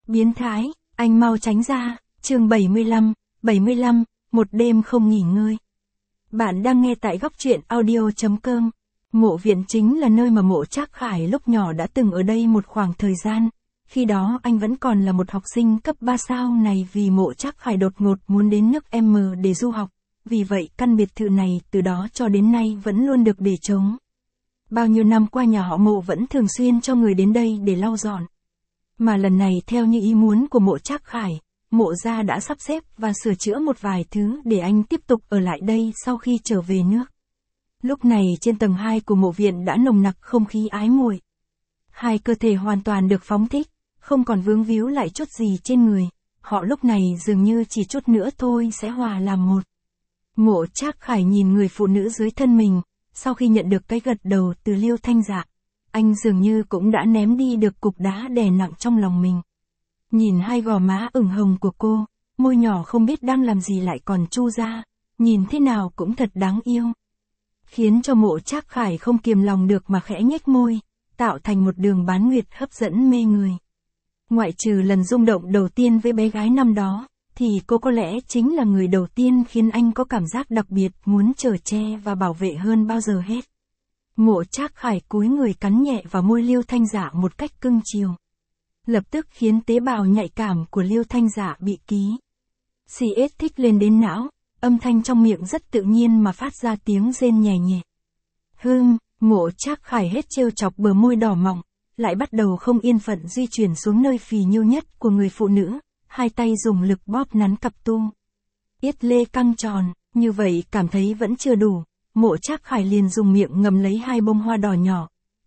Biến thái, anh mau tránh ra, chương 75, một đêm không nghỉ ngơi. Bạn đang nghe tại góc truyện audio.com. Mộ viện chính là nơi mà Mộ Trác Khải lúc nhỏ đã từng ở đây một khoảng thời gian. Khi đó anh vẫn còn là một học sinh cấp 3 sao này vì Mộ Trác Khải đột ngột muốn đến nước M để du học. Vì vậy căn biệt thự này từ đó cho đến nay vẫn luôn được để trống. Bao nhiêu năm qua nhà họ Mộ vẫn thường xuyên cho người đến đây để lau dọn. Mà lần này theo như ý muốn của Mộ Trác Khải, Mộ gia đã sắp xếp và sửa chữa một vài thứ để anh tiếp tục ở lại đây sau khi trở về nước. Lúc này trên tầng 2 của mộ viện đã nồng nặc không khí ái muội. Hai cơ thể hoàn toàn được phóng thích, không còn vướng víu lại chút gì trên người. Họ lúc này dường như chỉ chút nữa thôi sẽ hòa làm một. Mộ Trác Khải nhìn người phụ nữ dưới thân mình, sau khi nhận được cái gật đầu từ Liêu Thanh Dạ, anh dường như cũng đã ném đi được cục đá đè nặng trong lòng mình. Nhìn hai gò má ửng hồng của cô, môi nhỏ không biết đang làm gì lại còn chu ra, nhìn thế nào cũng thật đáng yêu. Khiến cho Mộ Trác Khải không kiềm lòng được mà khẽ nhếch môi, tạo thành một đường bán nguyệt hấp dẫn mê người. Ngoại trừ lần rung động đầu tiên với bé gái năm đó, thì cô có lẽ chính là người đầu tiên khiến anh có cảm giác đặc biệt muốn chở che và bảo vệ hơn bao giờ hết. Mộ Trác Khải cúi người cắn nhẹ vào môi Liêu Thanh Dạ một cách cưng chiều. Lập tức khiến tế bào nhạy cảm của Liêu Thanh Dạ bị ký. CS thích lên đến não, âm thanh trong miệng rất tự nhiên mà phát ra tiếng rên nhẹ nhẹ. Mộ Trác Khải hết trêu chọc bờ môi đỏ mọng, lại bắt đầu không yên phận di chuyển xuống nơi phì nhiêu nhất của người phụ nữ, hai tay dùng lực bóp nắn cặp tu. Yết lê căng tròn, như vậy cảm thấy vẫn chưa đủ, Mộ Trác Khải liền dùng miệng ngậm lấy hai bông hoa đỏ nhỏ.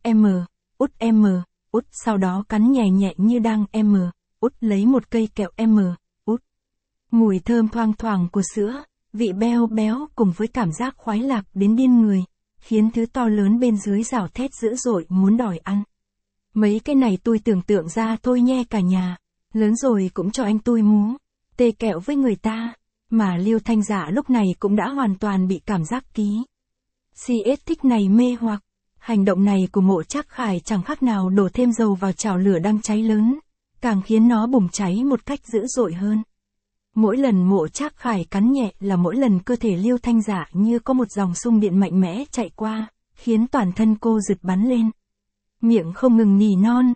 Út, sau đó cắn nhẹ nhẹ như đang lấy một cây kẹo út. Mùi thơm thoang thoảng của sữa, vị béo béo cùng với cảm giác khoái lạc đến điên người, khiến thứ to lớn bên dưới rảo thét dữ dội muốn đòi ăn. Mấy cái này tôi tưởng tượng ra thôi nhe cả nhà, lớn rồi cũng cho anh tôi mú, tê kẹo với người ta, mà Liêu Thanh Dạ lúc này cũng đã hoàn toàn bị cảm giác ký. CS thích này mê hoặc, hành động này của Mộ Trác Khải chẳng khác nào đổ thêm dầu vào chảo lửa đang cháy lớn, càng khiến nó bùng cháy một cách dữ dội hơn. Mỗi lần Mộ Trác Khải cắn nhẹ là mỗi lần cơ thể Liêu Thanh Dạ như có một dòng xung điện mạnh mẽ chạy qua, khiến toàn thân cô giật bắn lên. Miệng không ngừng nỉ non,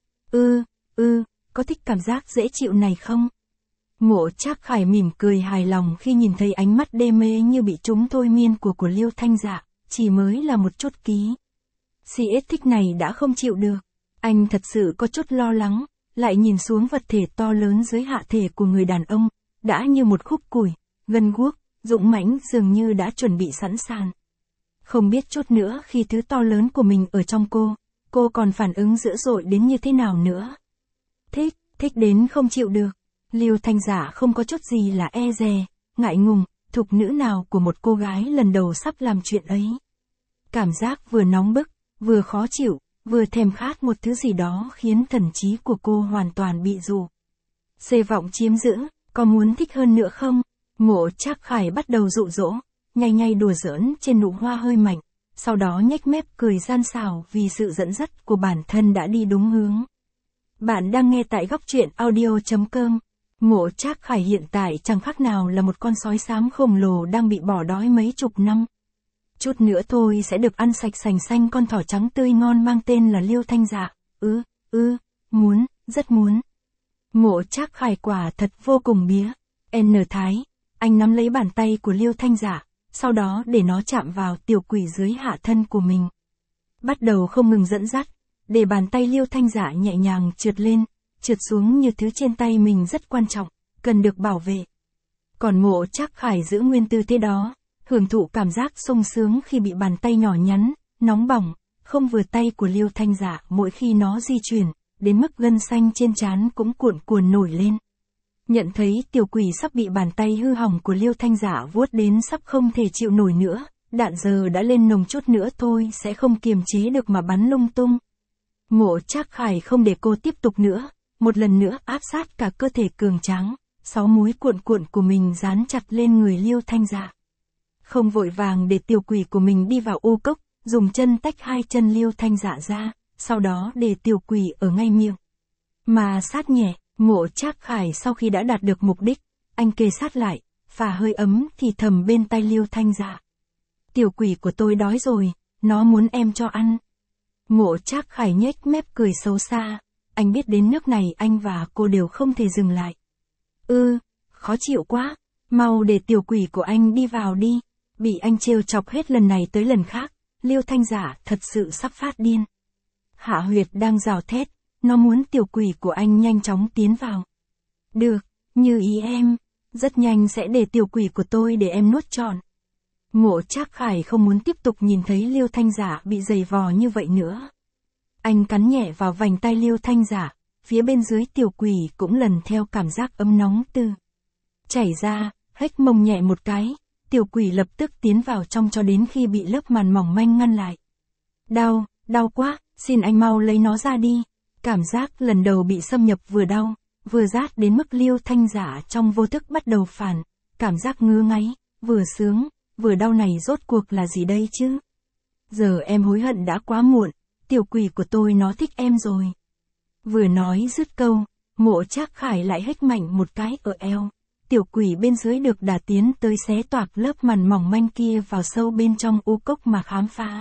có thích cảm giác dễ chịu này không? Mộ Trác Khải mỉm cười hài lòng khi nhìn thấy ánh mắt đê mê như bị trúng thôi miên của Liêu Thanh Dạ, chỉ mới là một chút ký. CS thích này đã không chịu được, anh thật sự có chút lo lắng, lại nhìn xuống vật thể to lớn dưới hạ thể của người đàn ông, đã như một khúc củi, gân guốc, dũng mãnh dường như đã chuẩn bị sẵn sàng. Không biết chút nữa khi thứ to lớn của mình ở trong cô còn phản ứng dữ dội đến như thế nào nữa. Thích đến không chịu được. Liêu Thanh Dạ không có chút gì là e dè, ngại ngùng, thục nữ nào của một cô gái lần đầu sắp làm chuyện ấy. Cảm giác vừa nóng bức, vừa khó chịu, vừa thèm khát một thứ gì đó khiến thần trí của cô hoàn toàn bị dụ. Xê vọng chiếm giữ, có muốn thích hơn nữa không? Mộ Trác Khải bắt đầu dụ dỗ, ngay đùa giỡn trên nụ hoa hơi mạnh, sau đó nhếch mép cười gian xảo vì sự dẫn dắt của bản thân đã đi đúng hướng. Bạn đang nghe tại góc truyện audio.com. Mộ Trác Khải hiện tại chẳng khác nào là một con sói xám khổng lồ đang bị bỏ đói mấy chục năm. Chút nữa thôi sẽ được ăn sạch sành xanh con thỏ trắng tươi ngon mang tên là Liêu Thanh Dạ. Rất muốn. Mộ Trác Khải quả thật vô cùng bía. Thái, anh nắm lấy bàn tay của Liêu Thanh Dạ, sau đó để nó chạm vào tiểu quỷ dưới hạ thân của mình. Bắt đầu không ngừng dẫn dắt, để bàn tay Liêu Thanh Dạ nhẹ nhàng trượt lên, trượt xuống như thứ trên tay mình rất quan trọng, cần được bảo vệ. Còn Mộ Trác Khải giữ nguyên tư thế đó, hưởng thụ cảm giác sung sướng khi bị bàn tay nhỏ nhắn, nóng bỏng, không vừa tay của Liêu Thanh Dạ mỗi khi nó di chuyển, đến mức gân xanh trên trán cũng cuộn cuộn nổi lên. Nhận thấy tiểu quỷ sắp bị bàn tay hư hỏng của Liêu Thanh Dạ vuốt đến sắp không thể chịu nổi nữa, đạn giờ đã lên nồng chút nữa thôi sẽ không kiềm chế được mà bắn lung tung. Mộ Trác Khải không để cô tiếp tục nữa, một lần nữa áp sát cả cơ thể cường tráng, 6 múi cuộn cuộn của mình dán chặt lên người Liêu Thanh Dạ. Không vội vàng để tiểu quỷ của mình đi vào u cốc, dùng chân tách hai chân Liêu Thanh Dạ ra, sau đó để tiểu quỷ ở ngay miệng. Mà sát nhẹ, Mộ Trác Khải sau khi đã đạt được mục đích, anh kề sát lại, phả hơi ấm thì thầm bên tai Liêu Thanh Dạ. Tiểu quỷ của tôi đói rồi, nó muốn em cho ăn. Mộ Trác Khải nhếch mép cười xấu xa, anh biết đến nước này anh và cô đều không thể dừng lại. Khó chịu quá, mau để tiểu quỷ của anh đi vào đi. Bị anh trêu chọc hết lần này tới lần khác, Liêu Thanh Dạ thật sự sắp phát điên. Hạ Huyệt đang gào thét, nó muốn tiểu quỷ của anh nhanh chóng tiến vào. Được, như ý em, rất nhanh sẽ để tiểu quỷ của tôi để em nuốt trọn. Mộ Trác Khải không muốn tiếp tục nhìn thấy Liêu Thanh Dạ bị giày vò như vậy nữa. Anh cắn nhẹ vào vành tay Liêu Thanh Dạ, phía bên dưới tiểu quỷ cũng lần theo cảm giác ấm nóng từ chảy ra, hếch mông nhẹ một cái, tiểu quỷ lập tức tiến vào trong cho đến khi bị lớp màn mỏng manh ngăn lại. Đau quá, xin anh mau lấy nó ra đi. Cảm giác lần đầu bị xâm nhập vừa đau, vừa rát đến mức Liêu Thanh Dạ trong vô thức bắt đầu phản, cảm giác ngứa ngáy, vừa sướng, vừa đau này rốt cuộc là gì đây chứ? Giờ em hối hận đã quá muộn, tiểu quỷ của tôi nó thích em rồi. Vừa nói dứt câu, Mộ Trác Khải lại hếch mạnh một cái ở eo. Tiểu quỷ bên dưới được đả tiến tới xé toạc lớp màn mỏng manh kia vào sâu bên trong u cốc mà khám phá.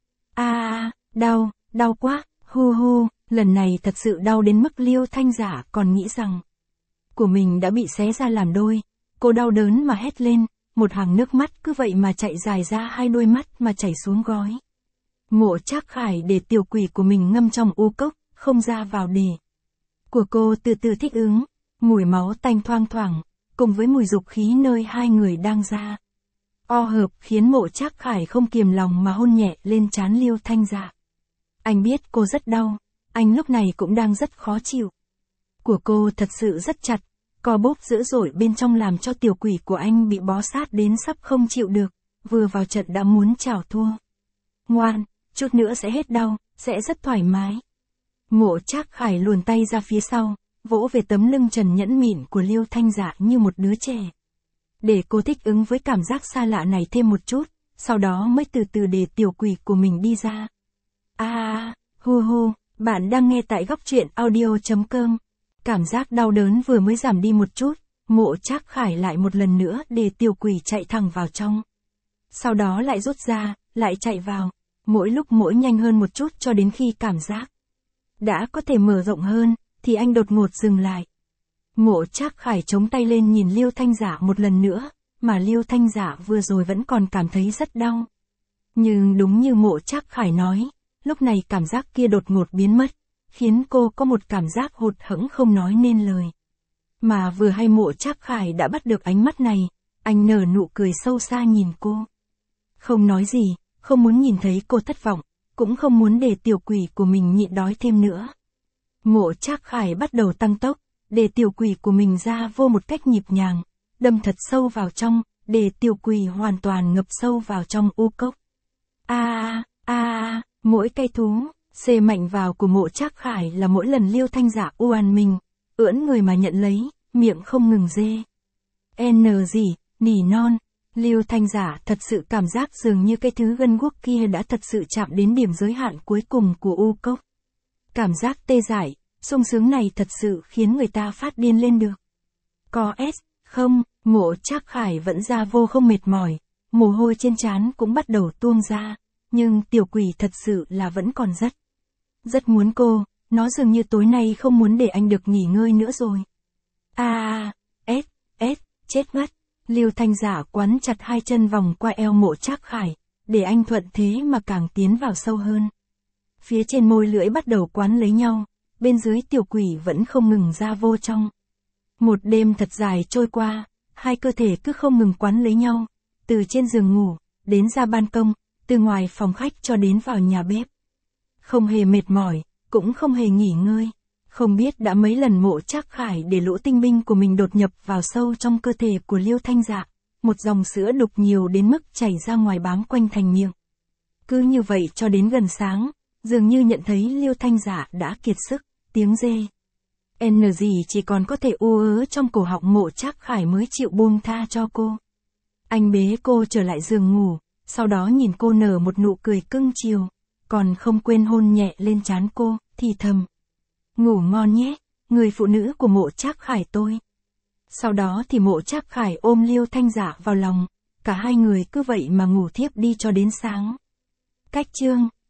Đau quá, hu, lần này thật sự đau đến mức Liêu Thanh Dạ còn nghĩ rằng của mình đã bị xé ra làm đôi. Cô đau đớn mà hét lên, một hàng nước mắt cứ vậy mà chạy dài ra hai đôi mắt mà chảy xuống gói. Mộ Trác Khải để tiểu quỷ của mình ngâm trong u cốc, không ra vào để của cô từ từ thích ứng, mùi máu tanh thoang thoảng, cùng với mùi dục khí nơi hai người đang ra hợp khiến Mộ Trác Khải không kiềm lòng mà hôn nhẹ lên trán Liêu Thanh Dạ. Anh biết cô rất đau, anh lúc này cũng đang rất khó chịu. Của cô thật sự rất chặt, co bóp dữ dội bên trong làm cho tiểu quỷ của anh bị bó sát đến sắp không chịu được, vừa vào trận đã muốn chào thua. Ngoan, chút nữa sẽ hết đau, sẽ rất thoải mái. Mộ Trác Khải luồn tay ra phía sau, vỗ về tấm lưng trần nhẵn mịn của Liêu Thanh Dạ như một đứa trẻ. Để cô thích ứng với cảm giác xa lạ này thêm một chút, sau đó mới từ từ để tiểu quỷ của mình đi ra. Hu, bạn đang nghe tại góc truyện audio.com. Cảm giác đau đớn vừa mới giảm đi một chút, Mộ Trác Khải lại một lần nữa để tiểu quỷ chạy thẳng vào trong. Sau đó lại rút ra, lại chạy vào, mỗi lúc mỗi nhanh hơn một chút cho đến khi cảm giác đã có thể mở rộng hơn, thì anh đột ngột dừng lại. Mộ Trác Khải chống tay lên nhìn Liêu Thanh Dạ một lần nữa, mà Liêu Thanh Dạ vừa rồi vẫn còn cảm thấy rất đau. Nhưng đúng như Mộ Trác Khải nói, lúc này cảm giác kia đột ngột biến mất, khiến cô có một cảm giác hụt hẫng không nói nên lời. Mà vừa hay Mộ Trác Khải đã bắt được ánh mắt này, anh nở nụ cười sâu xa nhìn cô. Không nói gì, không muốn nhìn thấy cô thất vọng, cũng không muốn để tiểu quỷ của mình nhịn đói thêm nữa. Mộ Trác Khải bắt đầu tăng tốc, để tiểu quỷ của mình ra vô một cách nhịp nhàng, đâm thật sâu vào trong, để tiểu quỷ hoàn toàn ngập sâu vào trong u cốc. Mỗi cây thú, xê mạnh vào của Mộ Trác Khải là mỗi lần Liêu Thanh Dạ oàn mình, ưỡn người mà nhận lấy, miệng không ngừng rê. Nỉ non, Liêu Thanh Dạ thật sự cảm giác dường như cái thứ gân guốc kia đã thật sự chạm đến điểm giới hạn cuối cùng của u cốc. Cảm giác tê dại, sung sướng này thật sự khiến người ta phát điên lên được. Không, Mộ Trác Khải vẫn ra vô không mệt mỏi, mồ hôi trên trán cũng bắt đầu tuôn ra, nhưng tiểu quỷ thật sự là vẫn còn rất muốn cô, nó dường như tối nay không muốn để anh được nghỉ ngơi nữa rồi. Chết mất. Liêu Thanh Dạ quấn chặt hai chân vòng qua eo Mộ Trác Khải, để anh thuận thế mà càng tiến vào sâu hơn. Phía trên môi lưỡi bắt đầu quấn lấy nhau, bên dưới tiểu quỷ vẫn không ngừng ra vô trong. Một đêm thật dài trôi qua, hai cơ thể cứ không ngừng quấn lấy nhau, từ trên giường ngủ, đến ra ban công, từ ngoài phòng khách cho đến vào nhà bếp. Không hề mệt mỏi, cũng không hề nghỉ ngơi. Không biết đã mấy lần Mộ Trác Khải để lỗ tinh binh của mình đột nhập vào sâu trong cơ thể của Liêu Thanh Dạ, một dòng sữa đục nhiều đến mức chảy ra ngoài bám quanh thành miệng. Cứ như vậy cho đến gần sáng, dường như nhận thấy Liêu Thanh Dạ đã kiệt sức, tiếng rê chỉ còn có thể u ớ trong cổ họng Mộ Trác Khải mới chịu buông tha cho cô. Anh bế cô trở lại giường ngủ, sau đó nhìn cô nở một nụ cười cưng chiều, còn không quên hôn nhẹ lên trán cô, thì thầm. Ngủ ngon nhé, người phụ nữ của Mộ Trác Khải tôi. Sau đó thì Mộ Trác Khải ôm Liêu Thanh Dạ vào lòng, cả hai người cứ vậy mà ngủ thiếp đi cho đến sáng. Cách chương